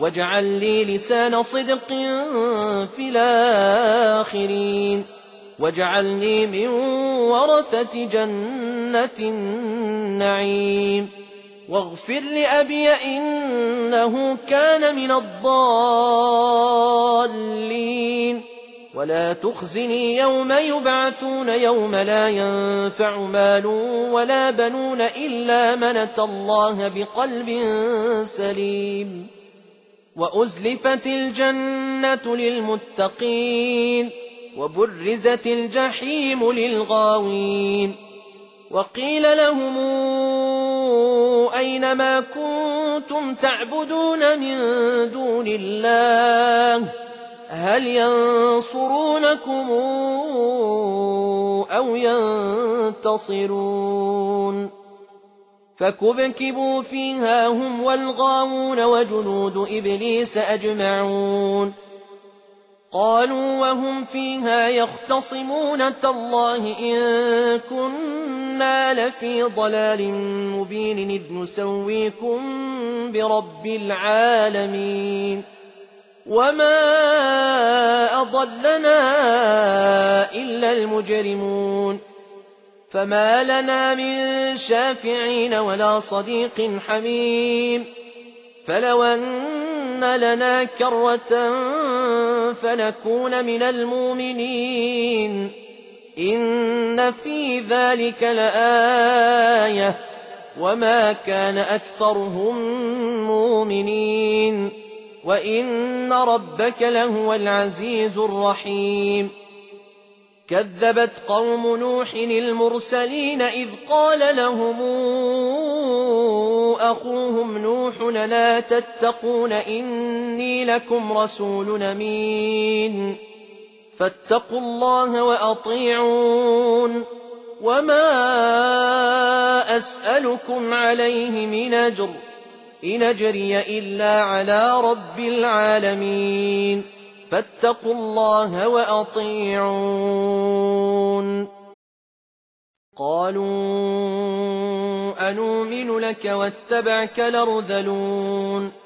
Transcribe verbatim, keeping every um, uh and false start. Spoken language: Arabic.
واجعل لي لسان صدق في الآخرين واجعلني من ورثة جنة النعيم واغفر لأبي إنه كان من الضالين ولا تخزني يوم يبعثون يوم لا ينفع مال ولا بنون إلا من أتى الله بقلب سليم وأزلفت الجنة للمتقين وبرزت الجحيم للغاوين وقيل لهم أين ما كنتم تعبدون من دون الله هل ينصرونكم أو ينتصرون فكبكبوا فيها هم والغاوون وجنود إبليس أجمعون قالوا وهم فيها يختصمون تالله إن كنا لفي ضلال مبين إذ نسويكم برب العالمين وما أضلنا إلا المجرمون فما لنا من شافعين ولا صديق حميم فلو أن لنا كرة فنكون من المؤمنين إن في ذلك لآية وما كان أكثرهم مؤمنين وإن ربك لهو العزيز الرحيم كذبت قوم نوح المرسلين إذ قال لهم أخوهم نوح لا تتقون إني لكم رسول أمين فاتقوا الله وأطيعون وما أسألكم عليه من أجر إن أجري إلا على رب العالمين فاتقوا الله وأطيعون قالوا أنؤمن لك واتبعك الأرذلون